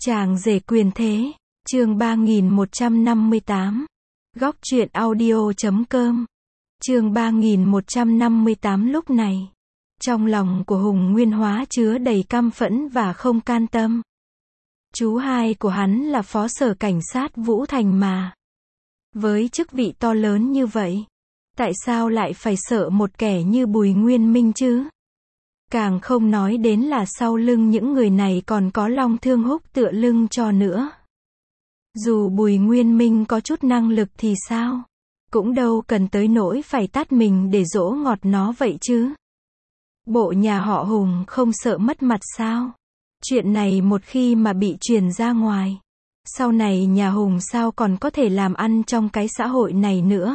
Chàng rể quyền thế, chương 3158. Góc truyện audio.com. Chương 3158. Lúc này, trong lòng của Hùng Nguyên Hóa chứa đầy căm phẫn và không can tâm. Chú hai của hắn là phó sở cảnh sát Vũ Thành mà. Với chức vị to lớn như vậy, tại sao lại phải sợ một kẻ như Bùi Nguyên Minh chứ? Càng không nói đến là sau lưng những người này còn có Long Thương Húc tựa lưng cho nữa. Dù Bùi Nguyên Minh có chút năng lực thì sao? Cũng đâu cần tới nỗi phải tát mình để dỗ ngọt nó vậy chứ. Bộ nhà họ Hùng không sợ mất mặt sao? Chuyện này một khi mà bị truyền ra ngoài, sau này nhà Hùng sao còn có thể làm ăn trong cái xã hội này nữa?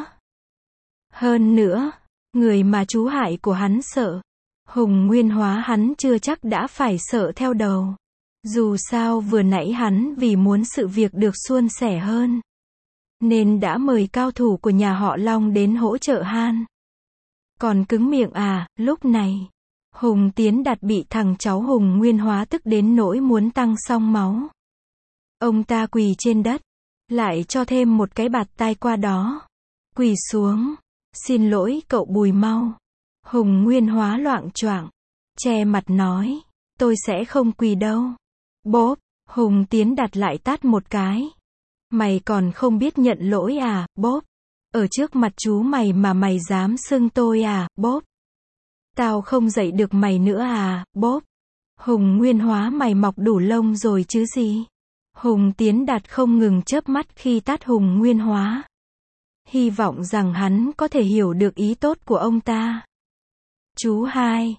Hơn nữa, người mà chú hại của hắn sợ, Hùng Nguyên Hóa hắn chưa chắc đã phải sợ theo đầu. Dù sao vừa nãy hắn vì muốn sự việc được suôn sẻ hơn, nên đã mời cao thủ của nhà họ Long đến hỗ trợ han. Còn cứng miệng à, lúc này, Hùng Tiến Đạt bị thằng cháu Hùng Nguyên Hóa tức đến nỗi muốn tăng song máu. Ông ta quỳ trên đất, lại cho thêm một cái bạt tai qua đó. Quỳ xuống, xin lỗi cậu Bùi mau. Hùng Nguyên Hóa loạng choạng, che mặt nói, tôi sẽ không quỳ đâu. Bốp, Hùng Tiến Đạt lại tát một cái. Mày còn không biết nhận lỗi à, bốp. Ở trước mặt chú mày mà mày dám xưng tôi à, bốp. Tao không dạy được mày nữa à, bốp. Hùng Nguyên Hóa mày mọc đủ lông rồi chứ gì. Hùng Tiến Đạt không ngừng chớp mắt khi tát Hùng Nguyên Hóa. Hy vọng rằng hắn có thể hiểu được ý tốt của ông ta. Chú hai,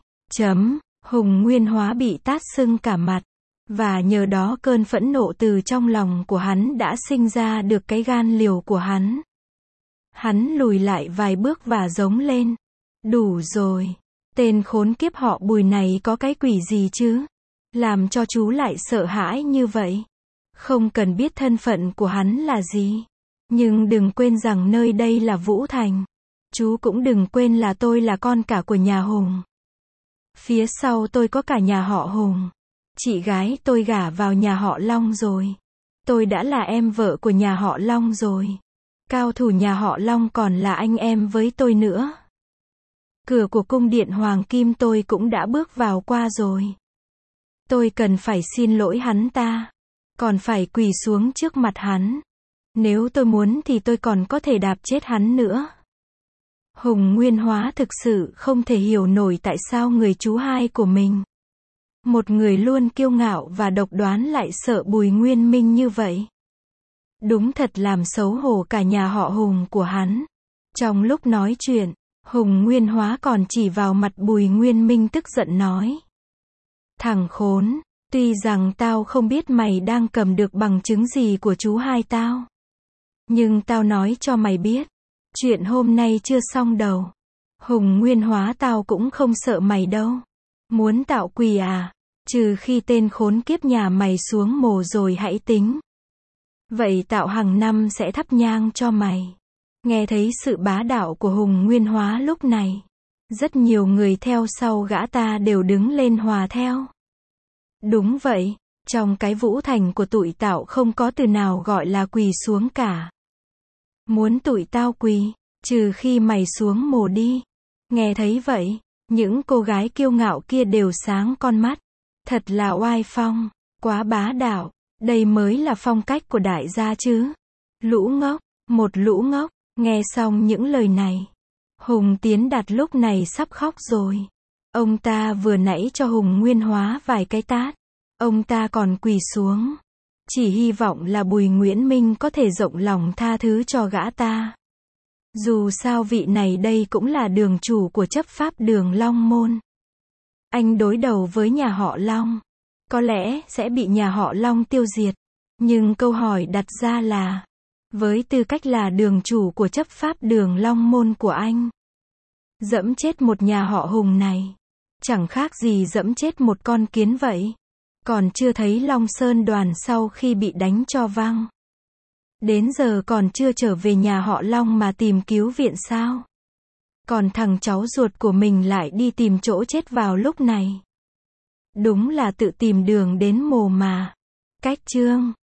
Hùng Nguyên Hóa bị tát sưng cả mặt. Và nhờ đó cơn phẫn nộ từ trong lòng của hắn đã sinh ra được cái gan liều của hắn. Hắn lùi lại vài bước và giống lên. Đủ rồi. Tên khốn kiếp họ Bùi này có cái quỷ gì chứ? Làm cho chú lại sợ hãi như vậy. Không cần biết thân phận của hắn là gì. Nhưng đừng quên rằng nơi đây là Vũ Thành. Chú cũng đừng quên là tôi là con cả của nhà Hùng. Phía sau tôi có cả nhà họ Hùng. Chị gái tôi gả vào nhà họ Long rồi. Tôi đã là em vợ của nhà họ Long rồi. Cao thủ nhà họ Long còn là anh em với tôi nữa. Cửa của cung điện Hoàng Kim tôi cũng đã bước vào qua rồi. Tôi cần phải xin lỗi hắn ta. Còn phải quỳ xuống trước mặt hắn. Nếu tôi muốn thì tôi còn có thể đạp chết hắn nữa. Hùng Nguyên Hóa thực sự không thể hiểu nổi tại sao người chú hai của mình, một người luôn kiêu ngạo và độc đoán, lại sợ Bùi Nguyên Minh như vậy. Đúng thật làm xấu hổ cả nhà họ Hùng của hắn. Trong lúc nói chuyện, Hùng Nguyên Hóa còn chỉ vào mặt Bùi Nguyên Minh tức giận nói. Thằng khốn, tuy rằng tao không biết mày đang cầm được bằng chứng gì của chú hai tao. Nhưng tao nói cho mày biết, chuyện hôm nay chưa xong đâu. Hùng Nguyên Hóa tao cũng không sợ mày đâu. Muốn tạo quỳ à? Trừ khi tên khốn kiếp nhà mày xuống mồ rồi hãy tính. Vậy tạo hàng năm sẽ thắp nhang cho mày. Nghe thấy sự bá đạo của Hùng Nguyên Hóa lúc này, rất nhiều người theo sau gã ta đều đứng lên hòa theo. Đúng vậy, trong cái Vũ Thành của tụi tạo không có từ nào gọi là quỳ xuống cả. Muốn tụi tao quỳ, trừ khi mày xuống mồ đi. Nghe thấy vậy, những cô gái kiêu ngạo kia đều sáng con mắt. Thật là oai phong, quá bá đạo, đây mới là phong cách của đại gia chứ. Lũ ngốc, một lũ ngốc. Nghe xong những lời này, Hùng Tiến Đạt lúc này sắp khóc rồi. Ông ta vừa nãy cho Hùng Nguyên Hóa vài cái tát. Ông ta còn quỳ xuống. Chỉ hy vọng là Bùi Nguyễn Minh có thể rộng lòng tha thứ cho gã ta. Dù sao vị này đây cũng là đường chủ của chấp pháp đường Long Môn. Anh đối đầu với nhà họ Long, có lẽ sẽ bị nhà họ Long tiêu diệt. Nhưng câu hỏi đặt ra là, với tư cách là đường chủ của chấp pháp đường Long Môn của anh, giẫm chết một nhà họ Hùng này, chẳng khác gì giẫm chết một con kiến vậy. Còn chưa thấy Long Sơn đoàn sau khi bị đánh cho văng, đến giờ còn chưa trở về nhà họ Long mà tìm cứu viện sao? Còn thằng cháu ruột của mình lại đi tìm chỗ chết vào lúc này. Đúng là tự tìm đường đến mồ mà. Cách chương